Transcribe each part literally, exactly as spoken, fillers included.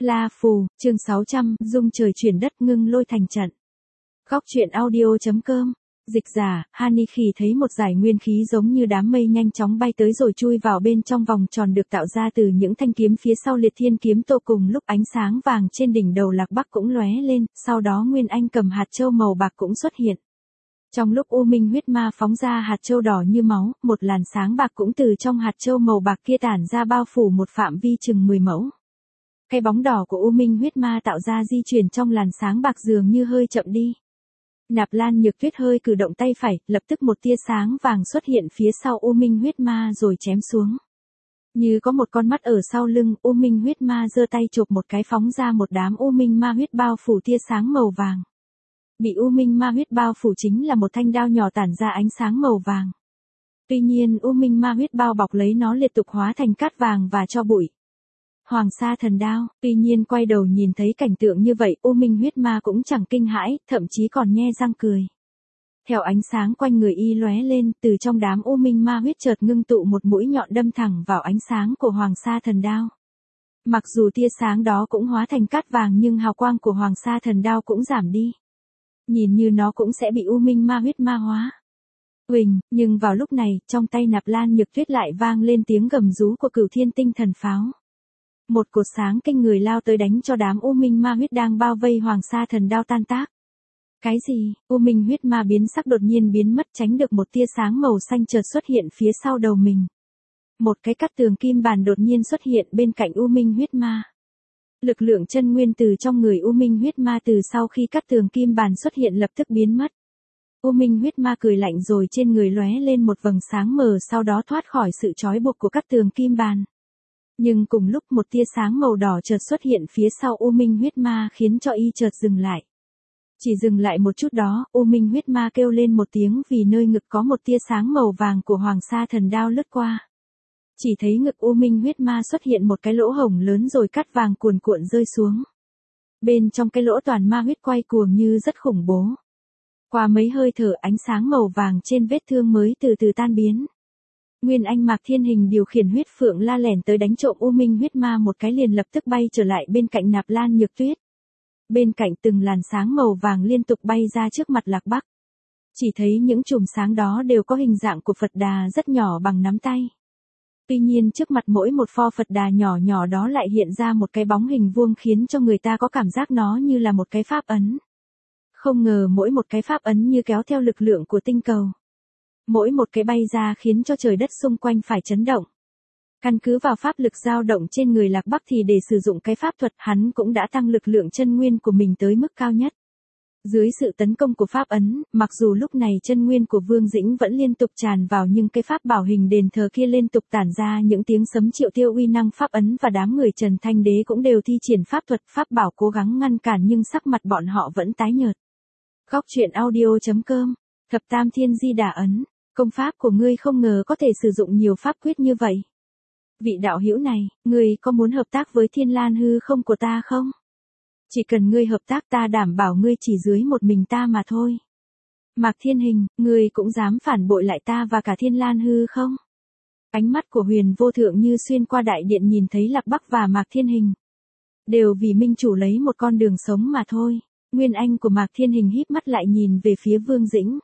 La Phù, chương sáu trăm, dung trời chuyển đất ngưng lôi thành trận. Góc truyện audio.com. Dịch giả, Hani Khỉ thấy một dải nguyên khí giống như đám mây nhanh chóng bay tới rồi chui vào bên trong vòng tròn được tạo ra từ những thanh kiếm phía sau liệt thiên kiếm tô, cùng lúc ánh sáng vàng trên đỉnh đầu Lạc Bắc cũng lóe lên, sau đó Nguyên Anh cầm hạt châu màu bạc cũng xuất hiện. Trong lúc U Minh huyết ma phóng ra hạt châu đỏ như máu, một làn sáng bạc cũng từ trong hạt châu màu bạc kia tản ra bao phủ một phạm vi chừng mười mẫu. Cái bóng đỏ của U Minh huyết ma tạo ra di chuyển trong làn sáng bạc dường như hơi chậm đi. Nạp Lan Nhược Tuyết hơi cử động tay phải, lập tức một tia sáng vàng xuất hiện phía sau U Minh huyết ma rồi chém xuống. Như có một con mắt ở sau lưng, U Minh huyết ma giơ tay chụp một cái phóng ra một đám U Minh ma huyết bao phủ tia sáng màu vàng. Bị U Minh ma huyết bao phủ chính là một thanh đao nhỏ tản ra ánh sáng màu vàng. Tuy nhiên U Minh ma huyết bao bọc lấy nó liên tục hóa thành cát vàng và tro bụi. Hoàng Sa thần đao, tuy nhiên quay đầu nhìn thấy cảnh tượng như vậy, U Minh huyết ma cũng chẳng kinh hãi, thậm chí còn nhe răng cười. Theo ánh sáng quanh người y lóe lên, từ trong đám U Minh ma huyết chợt ngưng tụ một mũi nhọn đâm thẳng vào ánh sáng của Hoàng Sa thần đao. Mặc dù tia sáng đó cũng hóa thành cát vàng nhưng hào quang của Hoàng Sa thần đao cũng giảm đi. Nhìn như nó cũng sẽ bị U Minh ma huyết ma hóa. Huỳnh, nhưng vào lúc này, trong tay Nạp Lan Nhược Tuyết lại vang lên tiếng gầm rú của Cửu Thiên Tinh Thần Pháo. Một cột sáng kinh người lao tới đánh cho đám U Minh ma huyết đang bao vây Hoàng Sa thần đao tan tác. Cái gì? U Minh huyết ma biến sắc đột nhiên biến mất, tránh được một tia sáng màu xanh chợt xuất hiện phía sau đầu mình. Một cái cắt tường kim bàn đột nhiên xuất hiện bên cạnh U Minh huyết ma. Lực lượng chân nguyên từ trong người U Minh huyết ma từ sau khi cắt tường kim bàn xuất hiện lập tức biến mất. U Minh huyết ma cười lạnh rồi trên người lóe lên một vầng sáng mờ, sau đó thoát khỏi sự trói buộc của cắt tường kim bàn. Nhưng cùng lúc một tia sáng màu đỏ chợt xuất hiện phía sau U Minh huyết ma khiến cho y chợt dừng lại. Chỉ dừng lại một chút đó, U Minh huyết ma kêu lên một tiếng vì nơi ngực có một tia sáng màu vàng của Hoàng Sa thần đao lướt qua. Chỉ thấy ngực U Minh huyết ma xuất hiện một cái lỗ hổng lớn rồi cát vàng cuồn cuộn rơi xuống. Bên trong cái lỗ toàn ma huyết quay cuồng như rất khủng bố. Qua mấy hơi thở ánh sáng màu vàng trên vết thương mới từ từ tan biến. Nguyên Anh Mạc Thiên Hình điều khiển huyết phượng la lẻn tới đánh trộm U Minh huyết ma một cái liền lập tức bay trở lại bên cạnh Nạp Lan Nhược Tuyết. Bên cạnh từng làn sáng màu vàng liên tục bay ra trước mặt Lạc Bắc. Chỉ thấy những chùm sáng đó đều có hình dạng của Phật Đà rất nhỏ bằng nắm tay. Tuy nhiên trước mặt mỗi một pho Phật Đà nhỏ nhỏ đó lại hiện ra một cái bóng hình vuông khiến cho người ta có cảm giác nó như là một cái pháp ấn. Không ngờ mỗi một cái pháp ấn như kéo theo lực lượng của tinh cầu. Mỗi một cái bay ra khiến cho trời đất xung quanh phải chấn động. Căn cứ vào pháp lực dao động trên người Lạc Bắc thì để sử dụng cái pháp thuật hắn cũng đã tăng lực lượng chân nguyên của mình tới mức cao nhất. Dưới sự tấn công của pháp ấn, mặc dù lúc này chân nguyên của Vương Dĩnh vẫn liên tục tràn vào nhưng cái pháp bảo hình đền thờ kia liên tục tản ra những tiếng sấm triệu tiêu uy năng pháp ấn và đám người Trần Thanh Đế cũng đều thi triển pháp thuật pháp bảo cố gắng ngăn cản nhưng sắc mặt bọn họ vẫn tái nhợt. Góc truyện audio.com. Thập Tam Thiên Di Đà ấn. Công pháp của ngươi không ngờ có thể sử dụng nhiều pháp quyết như vậy. Vị đạo hữu này, ngươi có muốn hợp tác với Thiên Lan hư không của ta không? Chỉ cần ngươi hợp tác ta đảm bảo ngươi chỉ dưới một mình ta mà thôi. Mạc Thiên Hình, ngươi cũng dám phản bội lại ta và cả Thiên Lan hư không? Ánh mắt của Huyền Vô Thượng như xuyên qua đại điện nhìn thấy Lạc Bắc và Mạc Thiên Hình. Đều vì minh chủ lấy một con đường sống mà thôi. Nguyên Anh của Mạc Thiên Hình híp mắt lại nhìn về phía Vương Dĩnh.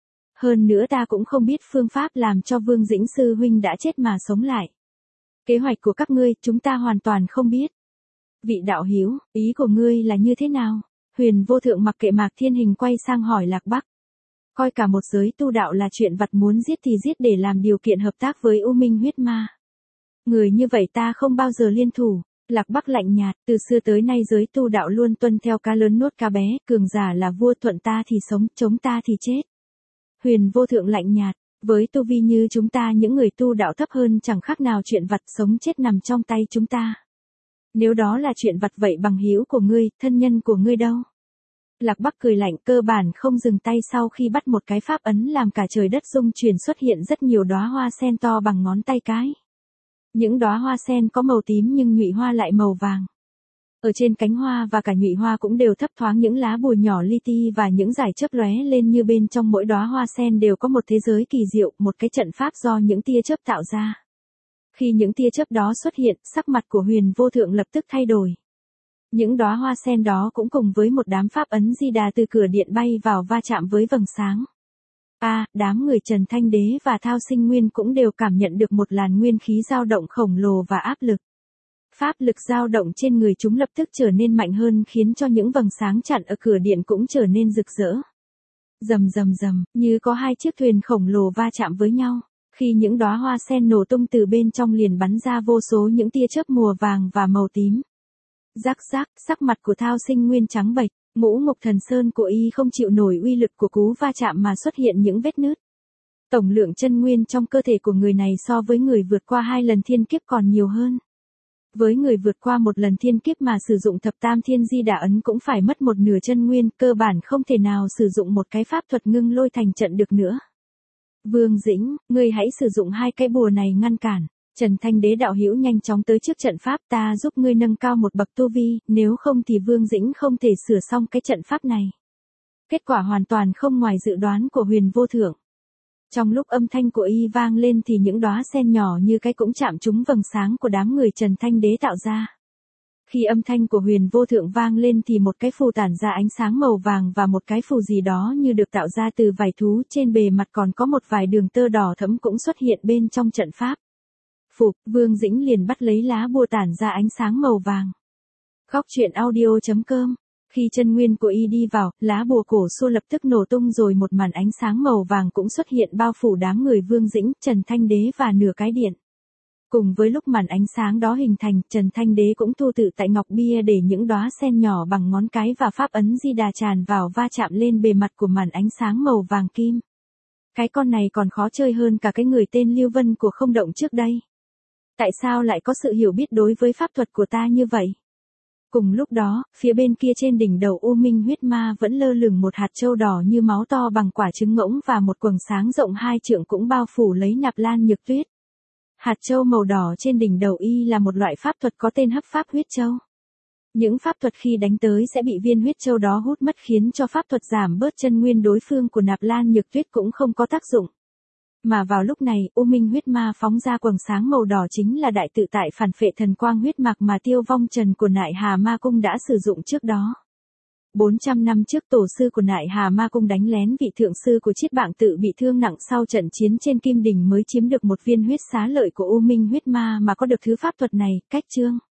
Hơn nữa ta cũng không biết phương pháp làm cho Vương Dĩnh sư huynh đã chết mà sống lại. Kế hoạch của các ngươi chúng ta hoàn toàn không biết. Vị đạo hữu, ý của ngươi là như thế nào? Huyền Vô Thượng mặc kệ Mạc Thiên Hình quay sang hỏi Lạc Bắc. Coi cả một giới tu đạo là chuyện vặt, muốn giết thì giết để làm điều kiện hợp tác với U Minh huyết ma. Người như vậy ta không bao giờ liên thủ. Lạc Bắc lạnh nhạt, từ xưa tới nay giới tu đạo luôn tuân theo cá lớn nuốt cá bé, cường giả là vua, thuận ta thì sống, chống ta thì chết. Huyền Vô Thượng lạnh nhạt, với tu vi như chúng ta những người tu đạo thấp hơn chẳng khác nào chuyện vặt, sống chết nằm trong tay chúng ta. Nếu đó là chuyện vặt vậy bằng hữu của ngươi, thân nhân của ngươi đâu? Lạc Bắc cười lạnh, cơ bản không dừng tay sau khi bắt một cái pháp ấn làm cả trời đất rung chuyển, xuất hiện rất nhiều đóa hoa sen to bằng ngón tay cái. Những đóa hoa sen có màu tím nhưng nhụy hoa lại màu vàng. Ở trên cánh hoa và cả nhụy hoa cũng đều thấp thoáng những lá bùa nhỏ li ti và những dải chớp lóe lên, như bên trong mỗi đóa hoa sen đều có một thế giới kỳ diệu, một cái trận pháp do những tia chớp tạo ra. Khi những tia chớp đó xuất hiện, sắc mặt của Huyền Vô Thượng lập tức thay đổi. Những đóa hoa sen đó cũng cùng với một đám pháp ấn di đà từ cửa điện bay vào va chạm với vầng sáng. A, à, đám người Trần Thanh Đế và Thao Sinh Nguyên cũng đều cảm nhận được một làn nguyên khí dao động khổng lồ và áp lực. Pháp lực dao động trên người chúng lập tức trở nên mạnh hơn khiến cho những vầng sáng chặn ở cửa điện cũng trở nên rực rỡ. Rầm rầm rầm, như có hai chiếc thuyền khổng lồ va chạm với nhau. Khi những đóa hoa sen nổ tung từ bên trong liền bắn ra vô số những tia chớp mùa vàng và màu tím. Rắc rắc, sắc mặt của Thao Sinh Nguyên trắng bệch, ngũ ngục thần sơn của y không chịu nổi uy lực của cú va chạm mà xuất hiện những vết nứt. Tổng lượng chân nguyên trong cơ thể của người này so với người vượt qua hai lần thiên kiếp còn nhiều hơn. Với người vượt qua một lần thiên kiếp mà sử dụng thập tam thiên di đà ấn cũng phải mất một nửa chân nguyên, cơ bản không thể nào sử dụng một cái pháp thuật ngưng lôi thành trận được nữa. Vương Dĩnh, ngươi hãy sử dụng hai cái bùa này ngăn cản. Trần Thanh Đế đạo hữu nhanh chóng tới trước trận pháp, ta giúp ngươi nâng cao một bậc tu vi, nếu không thì Vương Dĩnh không thể sửa xong cái trận pháp này. Kết quả hoàn toàn không ngoài dự đoán của Huyền Vô Thượng. Trong lúc âm thanh của y vang lên thì những đóa sen nhỏ như cái cũng chạm trúng vầng sáng của đám người Trần Thanh Đế tạo ra. Khi âm thanh của Huyền Vô Thượng vang lên thì một cái phù tản ra ánh sáng màu vàng và một cái phù gì đó như được tạo ra từ vảy thú, trên bề mặt còn có một vài đường tơ đỏ thẫm cũng xuất hiện bên trong trận pháp. Phục, Vương Dĩnh liền bắt lấy lá bùa tản ra ánh sáng màu vàng. Góc truyện audio chấm com. Khi chân nguyên của y đi vào, lá bùa cổ xưa lập tức nổ tung rồi một màn ánh sáng màu vàng cũng xuất hiện bao phủ đám người Vương Dĩnh, Trần Thanh Đế và nửa cái điện. Cùng với lúc màn ánh sáng đó hình thành, Trần Thanh Đế cũng tu tự tại ngọc bia để những đóa sen nhỏ bằng ngón cái và pháp ấn di đà tràn vào va chạm lên bề mặt của màn ánh sáng màu vàng kim. Cái con này còn khó chơi hơn cả cái người tên Lưu Vân của không động trước đây. Tại sao lại có sự hiểu biết đối với pháp thuật của ta như vậy? Cùng lúc đó, phía bên kia trên đỉnh đầu U Minh huyết ma vẫn lơ lửng một hạt châu đỏ như máu to bằng quả trứng ngỗng và một quầng sáng rộng hai trượng cũng bao phủ lấy Nạp Lan Nhược Tuyết. Hạt châu màu đỏ trên đỉnh đầu y là một loại pháp thuật có tên hấp pháp huyết châu. Những pháp thuật khi đánh tới sẽ bị viên huyết châu đó hút mất khiến cho pháp thuật giảm bớt chân nguyên đối phương của Nạp Lan Nhược Tuyết cũng không có tác dụng. Mà vào lúc này, U Minh huyết ma phóng ra quầng sáng màu đỏ chính là đại tự tại phản phệ thần quang huyết mạc mà Tiêu Vong Trần của Nại Hà Ma Cung đã sử dụng trước đó. bốn trăm năm trước tổ sư của Nại Hà Ma Cung đánh lén vị thượng sư của Chiết Bạng Tự bị thương nặng sau trận chiến trên Kim Đỉnh mới chiếm được một viên huyết xá lợi của U Minh huyết ma mà có được thứ pháp thuật này, cách chương.